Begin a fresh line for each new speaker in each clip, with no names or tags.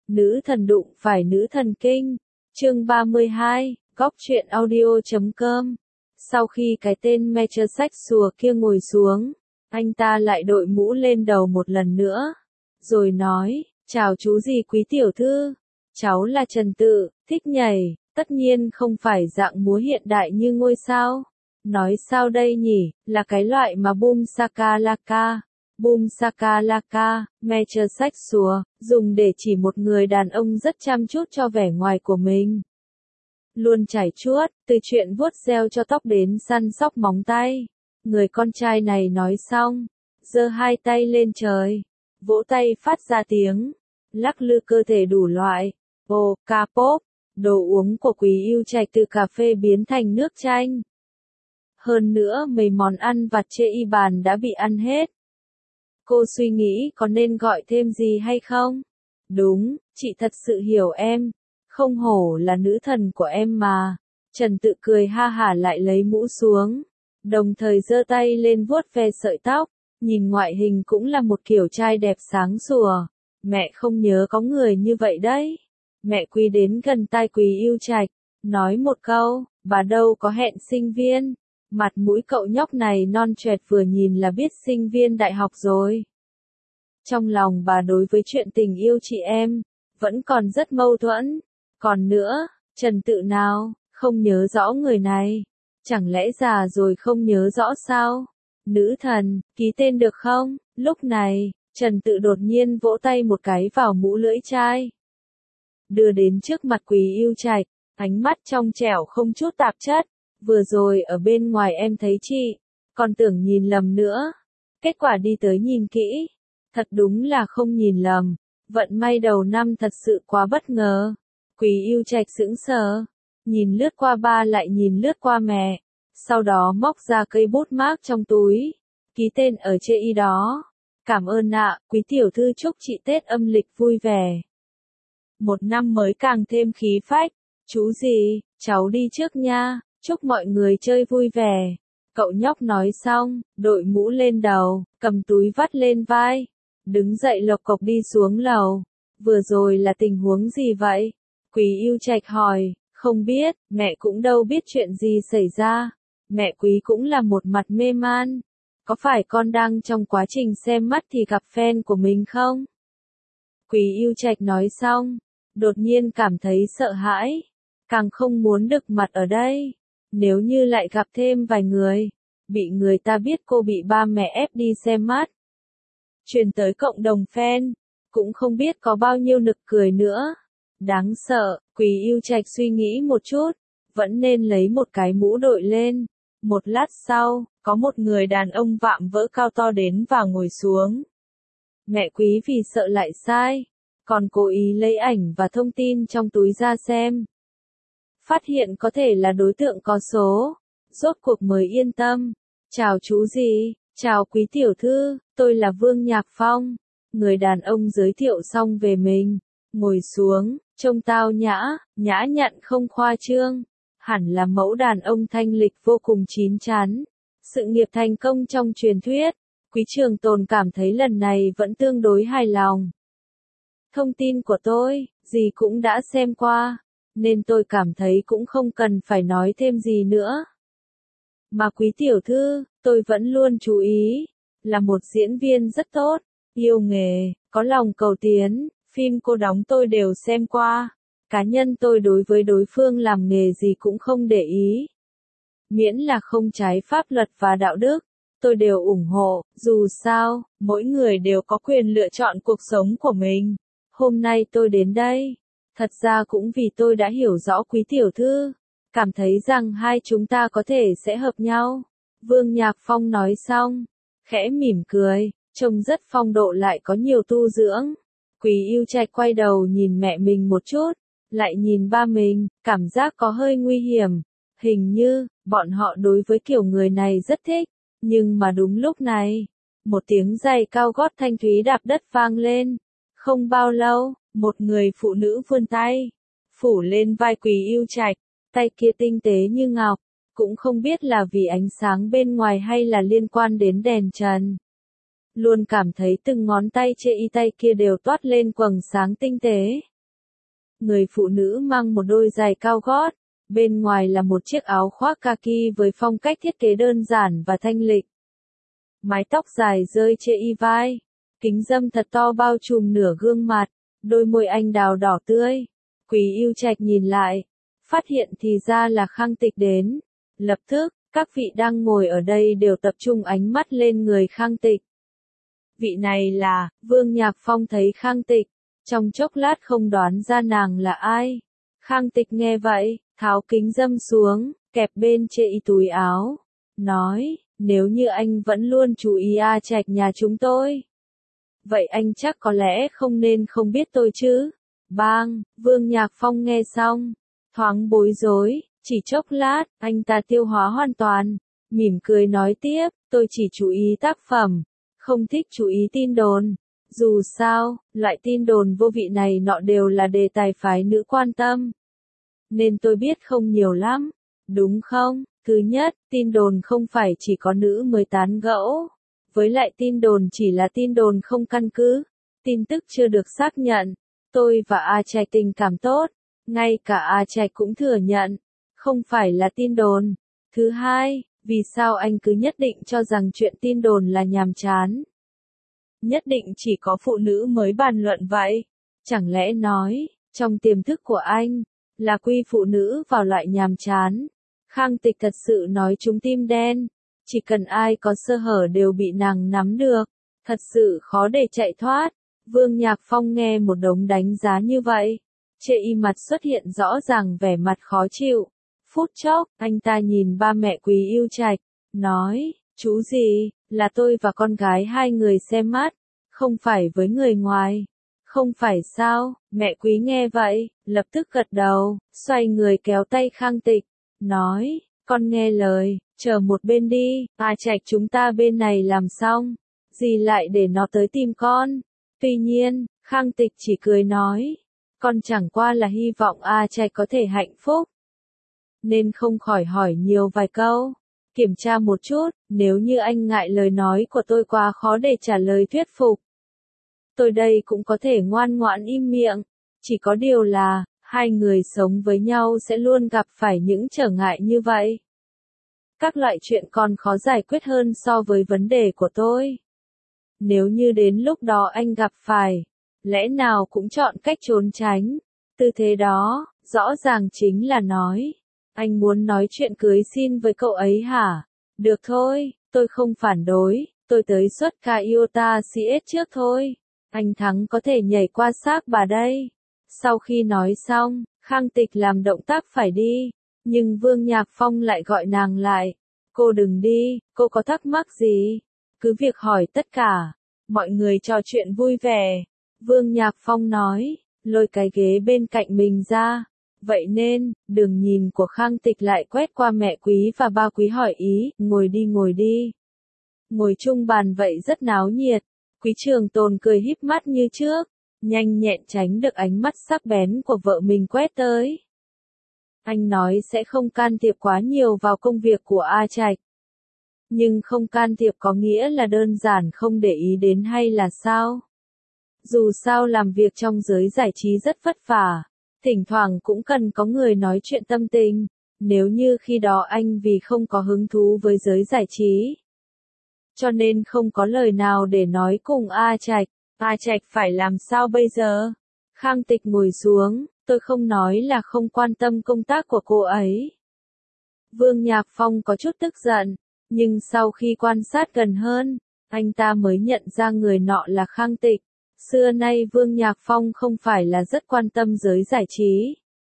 Nữ thần đụng phải nữ thần kinh. Chương 32, góc truyện audio.com. Sau khi cái tên metrosexual kia ngồi xuống, anh ta lại đội mũ lên đầu một lần nữa, rồi nói, chào chú gì quý tiểu thư, cháu là Trần Tự, thích nhảy, tất nhiên không phải dạng múa hiện đại như ngôi sao. Nói sao đây nhỉ, là cái loại mà boom shakalaka. Boom shakalaka, metrosexual, dùng để chỉ một người đàn ông rất chăm chút cho vẻ ngoài của mình. Luôn trải chuốt, từ chuyện vuốt gel cho tóc đến săn sóc móng tay. Người con trai này nói xong, giơ hai tay lên trời, vỗ tay phát ra tiếng, lắc lư cơ thể đủ loại. Ồ, K-pop, đồ uống của Quý Yêu Trạch từ cà phê biến thành nước chanh. Hơn nữa mấy món ăn vặt chê y bàn đã bị ăn hết. Cô suy nghĩ có nên gọi thêm gì hay không? Đúng, chị thật sự hiểu em. Không hổ là nữ thần của em mà. Trần Tự cười ha hả lại lấy mũ xuống. Đồng thời giơ tay lên vuốt ve sợi tóc. Nhìn ngoại hình cũng là một kiểu trai đẹp sáng sủa. Mẹ không nhớ có người như vậy đấy. Mẹ Quý đến gần tai Quý Yêu Trạch. Nói một câu, bà đâu có hẹn sinh viên. Mặt mũi cậu nhóc này non choẹt vừa nhìn là biết sinh viên đại học rồi. Trong lòng bà đối với chuyện tình yêu chị em, vẫn còn rất mâu thuẫn. Còn nữa, Trần Tự nào, không nhớ rõ người này. Chẳng lẽ già rồi không nhớ rõ sao? Nữ thần, ký tên được không? Lúc này, Trần Tự đột nhiên vỗ tay một cái vào mũ lưỡi chai. Đưa đến trước mặt Quý Yêu Trạch, ánh mắt trong trẻo không chút tạp chất. Vừa rồi ở bên ngoài em thấy chị, còn tưởng nhìn lầm nữa. Kết quả đi tới nhìn kỹ. Thật đúng là không nhìn lầm. Vận may đầu năm thật sự quá bất ngờ. Quý Yêu Trạch sững sờ. Nhìn lướt qua ba lại nhìn lướt qua mẹ. Sau đó móc ra cây bút mác trong túi. Ký tên ở chê y đó. Cảm ơn ạ, quý tiểu thư chúc chị Tết âm lịch vui vẻ. Một năm mới càng thêm khí phách. Chú gì, cháu đi trước nha. Chúc mọi người chơi vui vẻ. Cậu nhóc nói xong, đội mũ lên đầu, cầm túi vắt lên vai. Đứng dậy lộc cộc đi xuống lầu. Vừa rồi là tình huống gì vậy? Quý Yêu Trạch hỏi, không biết, mẹ cũng đâu biết chuyện gì xảy ra. Mẹ Quý cũng là một mặt mê man. Có phải con đang trong quá trình xem mắt thì gặp fan của mình không? Quý Yêu Trạch nói xong, đột nhiên cảm thấy sợ hãi. Càng không muốn đực mặt ở đây. Nếu như lại gặp thêm vài người, bị người ta biết cô bị ba mẹ ép đi xem mắt. Truyền tới cộng đồng fan, cũng không biết có bao nhiêu nực cười nữa. Đáng sợ, Quý Yêu Trạch suy nghĩ một chút, vẫn nên lấy một cái mũ đội lên. Một lát sau, có một người đàn ông vạm vỡ cao to đến và ngồi xuống. Mẹ Quý vì sợ lại sai, còn cố ý lấy ảnh và thông tin trong túi ra xem. Phát hiện có thể là đối tượng có số, rốt cuộc mới yên tâm. Chào chú gì, chào quý tiểu thư, tôi là Vương Nhạc Phong. Người đàn ông giới thiệu xong về mình, ngồi xuống, trông tao nhã, nhã nhặn không khoa trương. Hẳn là mẫu đàn ông thanh lịch vô cùng chín chắn. Sự nghiệp thành công trong truyền thuyết, Quý Trường Tồn cảm thấy lần này vẫn tương đối hài lòng. Thông tin của tôi, gì cũng đã xem qua. Nên tôi cảm thấy cũng không cần phải nói thêm gì nữa. Mà quý tiểu thư, tôi vẫn luôn chú ý, là một diễn viên rất tốt, yêu nghề, có lòng cầu tiến, phim cô đóng tôi đều xem qua. Cá nhân tôi đối với đối phương làm nghề gì cũng không để ý. Miễn là không trái pháp luật và đạo đức, tôi đều ủng hộ, dù sao, mỗi người đều có quyền lựa chọn cuộc sống của mình. Hôm nay tôi đến đây. Thật ra cũng vì tôi đã hiểu rõ quý tiểu thư, cảm thấy rằng hai chúng ta có thể sẽ hợp nhau. Vương Nhạc Phong nói xong, khẽ mỉm cười, trông rất phong độ lại có nhiều tu dưỡng. Quý Yêu Trạch quay đầu nhìn mẹ mình một chút, lại nhìn ba mình, cảm giác có hơi nguy hiểm. Hình như, bọn họ đối với kiểu người này rất thích, nhưng mà đúng lúc này, một tiếng giày cao gót thanh thúy đạp đất vang lên. Không bao lâu, một người phụ nữ vươn tay, phủ lên vai Quý Yêu Trạch, tay kia tinh tế như ngọc, cũng không biết là vì ánh sáng bên ngoài hay là liên quan đến đèn trần. Luôn cảm thấy từng ngón tay chê y tay kia đều toát lên quầng sáng tinh tế. Người phụ nữ mang một đôi giày cao gót, bên ngoài là một chiếc áo khoác kaki với phong cách thiết kế đơn giản và thanh lịch. Mái tóc dài rơi trên vai, kính râm thật to bao trùm nửa gương mặt, đôi môi anh đào đỏ tươi. Quý Ưu Trạch nhìn lại, phát hiện thì ra là Khang Tịch đến. Lập tức, các vị đang ngồi ở đây đều tập trung ánh mắt lên người Khang Tịch. Vị này là, Vương Nhạc Phong thấy Khang Tịch, trong chốc lát không đoán ra nàng là ai. Khang Tịch nghe vậy, tháo kính râm xuống, kẹp bên trên túi áo, nói, nếu như anh vẫn luôn chú ý A Trạch nhà chúng tôi, vậy anh chắc có lẽ không nên không biết tôi chứ. Bang, Vương Nhạc Phong nghe xong, thoáng bối rối, chỉ chốc lát, anh ta tiêu hóa hoàn toàn, mỉm cười nói tiếp, tôi chỉ chú ý tác phẩm, không thích chú ý tin đồn. Dù sao, loại tin đồn vô vị này nọ đều là đề tài phái nữ quan tâm. Nên tôi biết không nhiều lắm, đúng không? Thứ nhất, tin đồn không phải chỉ có nữ mới tán gẫu. Với lại tin đồn chỉ là tin đồn không căn cứ, tin tức chưa được xác nhận. Tôi và A Trạch tình cảm tốt, ngay cả A Trạch cũng thừa nhận, không phải là tin đồn. Thứ hai, vì sao anh cứ nhất định cho rằng chuyện tin đồn là nhàm chán? Nhất định chỉ có phụ nữ mới bàn luận vậy? Chẳng lẽ nói, trong tiềm thức của anh, là quy phụ nữ vào loại nhàm chán? Khang Tịch thật sự nói trúng tim đen, chỉ cần ai có sơ hở đều bị nàng nắm được, thật sự khó để chạy thoát. Vương Nhạc Phong nghe một đống đánh giá như vậy, trên y mặt xuất hiện rõ ràng vẻ mặt khó chịu. Phút chốc, anh ta nhìn ba mẹ Quý Ưu Trạch, nói, chú gì, là tôi và con gái hai người xem mắt, không phải với người ngoài. Không phải sao, mẹ Quý nghe vậy, lập tức gật đầu, xoay người kéo tay Khang Tịch, nói, con nghe lời, chờ một bên đi, A Trạch chúng ta bên này làm xong, gì lại để nó tới tìm con. Tuy nhiên, Khang Tịch chỉ cười nói, con chẳng qua là hy vọng A Trạch có thể hạnh phúc, nên không khỏi hỏi nhiều vài câu, kiểm tra một chút, nếu như anh ngại lời nói của tôi quá khó để trả lời thuyết phục, tôi đây cũng có thể ngoan ngoãn im miệng, chỉ có điều là, hai người sống với nhau sẽ luôn gặp phải những trở ngại như vậy. Các loại chuyện còn khó giải quyết hơn so với vấn đề của tôi. Nếu như đến lúc đó anh gặp phải, lẽ nào cũng chọn cách trốn tránh, tư thế đó, rõ ràng chính là nói, anh muốn nói chuyện cưới xin với cậu ấy hả? Được thôi, tôi không phản đối, tôi tới suất ca Iota CS trước thôi, anh thắng có thể nhảy qua xác bà đây. Sau khi nói xong, Khang Tịch làm động tác phải đi, nhưng Vương Nhạc Phong lại gọi nàng lại, cô đừng đi, cô có thắc mắc gì? Cứ việc hỏi tất cả. Mọi người trò chuyện vui vẻ. Vương Nhạc Phong nói, lôi cái ghế bên cạnh mình ra. Vậy nên, đường nhìn của Khang Tịch lại quét qua mẹ Quý và ba Quý hỏi ý, ngồi đi ngồi đi. Ngồi chung bàn vậy rất náo nhiệt. Quý Trường Tồn cười híp mắt như trước, nhanh nhẹn tránh được ánh mắt sắc bén của vợ mình quét tới. Anh nói sẽ không can thiệp quá nhiều vào công việc của A Trạch. Nhưng không can thiệp có nghĩa là đơn giản không để ý đến hay là sao? Dù sao làm việc trong giới giải trí rất vất vả, thỉnh thoảng cũng cần có người nói chuyện tâm tình, nếu như khi đó anh vì không có hứng thú với giới giải trí, cho nên không có lời nào để nói cùng A Trạch, A Trạch phải làm sao bây giờ? Khang Tịch ngồi xuống, tôi không nói là không quan tâm công tác của cô ấy. Vương Nhạc Phong có chút tức giận, nhưng sau khi quan sát gần hơn, anh ta mới nhận ra người nọ là Khang Tịch. Xưa nay Vương Nhạc Phong không phải là rất quan tâm giới giải trí.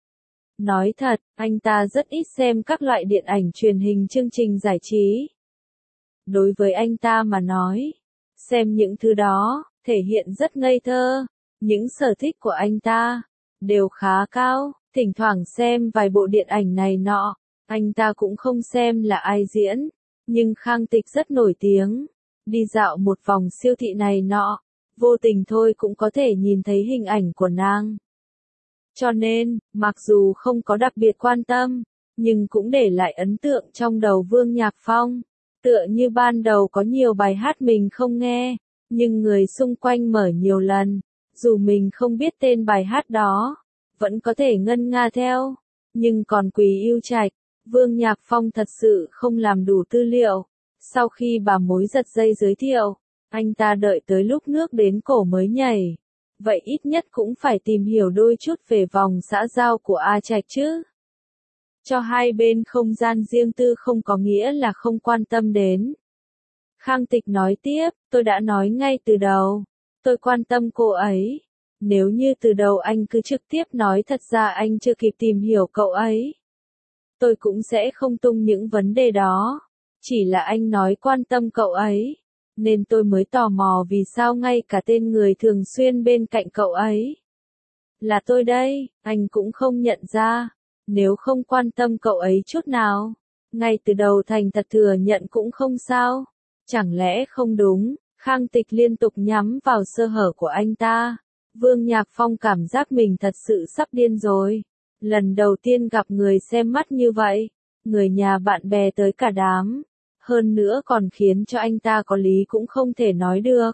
Nói thật, anh ta rất ít xem các loại điện ảnh truyền hình chương trình giải trí. Đối với anh ta mà nói, xem những thứ đó, thể hiện rất ngây thơ. Những sở thích của anh ta, đều khá cao, thỉnh thoảng xem vài bộ điện ảnh này nọ, anh ta cũng không xem là ai diễn. Nhưng Khang Tịch rất nổi tiếng, đi dạo một vòng siêu thị này nọ, vô tình thôi cũng có thể nhìn thấy hình ảnh của nàng. Cho nên, mặc dù không có đặc biệt quan tâm, nhưng cũng để lại ấn tượng trong đầu Vương Nhạc Phong. Tựa như ban đầu có nhiều bài hát mình không nghe, nhưng người xung quanh mở nhiều lần, dù mình không biết tên bài hát đó, vẫn có thể ngân nga theo. Nhưng còn Quý Yêu Trạch, Vương Nhạc Phong thật sự không làm đủ tư liệu. Sau khi bà mối giật dây giới thiệu, anh ta đợi tới lúc nước đến cổ mới nhảy. Vậy ít nhất cũng phải tìm hiểu đôi chút về vòng xã giao của A Trạch chứ. Cho hai bên không gian riêng tư không có nghĩa là không quan tâm đến. Khang Tịch nói tiếp, tôi đã nói ngay từ đầu, tôi quan tâm cô ấy. Nếu như từ đầu anh cứ trực tiếp nói thật ra anh chưa kịp tìm hiểu cậu ấy, tôi cũng sẽ không tung những vấn đề đó. Chỉ là anh nói quan tâm cậu ấy, nên tôi mới tò mò vì sao ngay cả tên người thường xuyên bên cạnh cậu ấy là tôi đây, anh cũng không nhận ra. Nếu không quan tâm cậu ấy chút nào, ngay từ đầu thành thật thừa nhận cũng không sao. Chẳng lẽ không đúng? Khang Tịch liên tục nhắm vào sơ hở của anh ta. Vương Nhạc Phong cảm giác mình thật sự sắp điên rồi. Lần đầu tiên gặp người xem mắt như vậy, người nhà bạn bè tới cả đám. Hơn nữa còn khiến cho anh ta có lý cũng không thể nói được.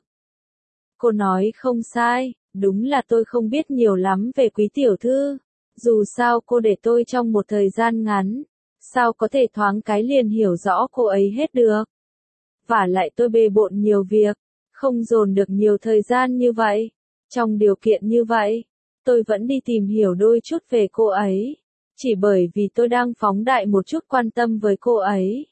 Cô nói không sai, đúng là tôi không biết nhiều lắm về Quý tiểu thư. Dù sao cô để tôi trong một thời gian ngắn, sao có thể thoáng cái liền hiểu rõ cô ấy hết được. Vả lại tôi bề bộn nhiều việc, không dồn được nhiều thời gian như vậy. Trong điều kiện như vậy, tôi vẫn đi tìm hiểu đôi chút về cô ấy. Chỉ bởi vì tôi đang phóng đại một chút quan tâm với cô ấy,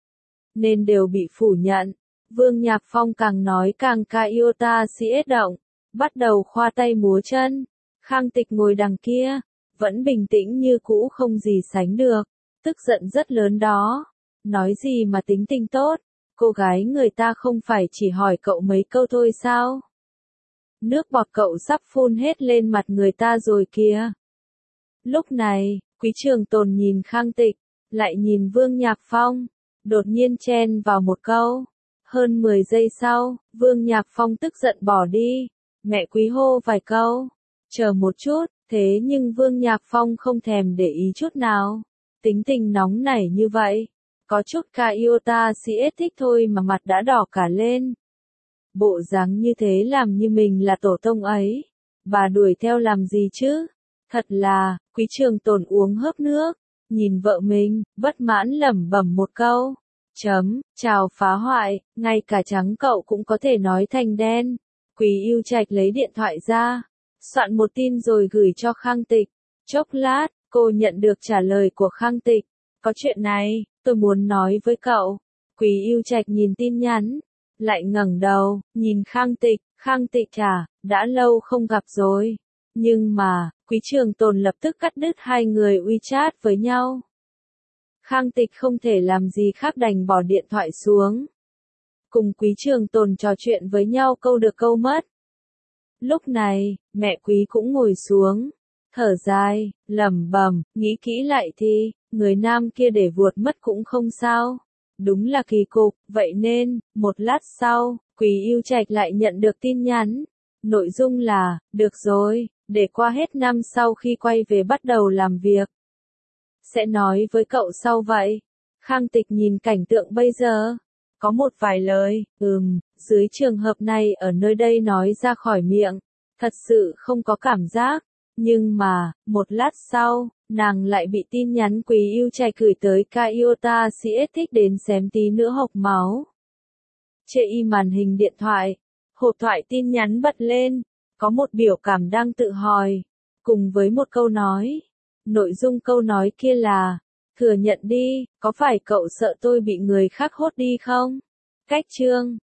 nên đều bị phủ nhận. Vương Nhạc Phong càng nói càng Iota siết động, bắt đầu khoa tay múa chân. Khang Tịch ngồi đằng kia, vẫn bình tĩnh như cũ không gì sánh được, tức giận rất lớn đó. Nói gì mà tính tình tốt, cô gái người ta không phải chỉ hỏi cậu mấy câu thôi sao? Nước bọt cậu sắp phun hết lên mặt người ta rồi kìa. Lúc này, Quý Trường Tồn nhìn Khang Tịch, lại nhìn Vương Nhạc Phong, đột nhiên chen vào một câu. Hơn 10 giây sau, Vương Nhạc Phong tức giận bỏ đi. Mẹ Quý hô vài câu, chờ một chút, thế nhưng Vương Nhạc Phong không thèm để ý chút nào. Tính tình nóng nảy như vậy, có chút Iota siết thích thôi mà mặt đã đỏ cả lên. Bộ dáng như thế làm như mình là tổ tông ấy. Bà đuổi theo làm gì chứ? Thật là, Quý Trường Tồn uống hớp nước, nhìn vợ mình, bất mãn lẩm bẩm một câu. Chào phá hoại, ngay cả trắng cậu cũng có thể nói thành đen. Quý Yêu Trạch lấy điện thoại ra, soạn một tin rồi gửi cho Khang Tịch. Chốc lát, cô nhận được trả lời của Khang Tịch. Có chuyện này, tôi muốn nói với cậu. Quý Yêu Trạch nhìn tin nhắn, lại ngẩng đầu, nhìn Khang Tịch đã lâu không gặp rồi. Nhưng mà, Quý Trường Tồn lập tức cắt đứt hai người WeChat với nhau. Khang Tịch không thể làm gì khác đành bỏ điện thoại xuống. Cùng Quý Trường Tồn trò chuyện với nhau câu được câu mất. Lúc này, mẹ Quý cũng ngồi xuống, thở dài, lẩm bẩm, nghĩ kỹ lại thì, người nam kia để vuột mất cũng không sao. Đúng là kỳ cục, vậy nên, một lát sau, Quý Yêu Trạch lại nhận được tin nhắn. Nội dung là, được rồi, để qua hết năm sau khi quay về bắt đầu làm việc. Sẽ nói với cậu sau vậy. Khang Tịch nhìn cảnh tượng bây giờ, có một vài lời, dưới trường hợp này ở nơi đây nói ra khỏi miệng, thật sự không có cảm giác. Nhưng mà, một lát sau, nàng lại bị tin nhắn Quý Yêu Trạch gửi tới Iota siết thích đến xém tí nữa hộc máu. Chê y màn hình điện thoại, hộp thoại tin nhắn bật lên, có một biểu cảm đang tự hỏi, cùng với một câu nói. Nội dung câu nói kia là, thừa nhận đi, có phải cậu sợ tôi bị người khác hốt đi không? Cách chương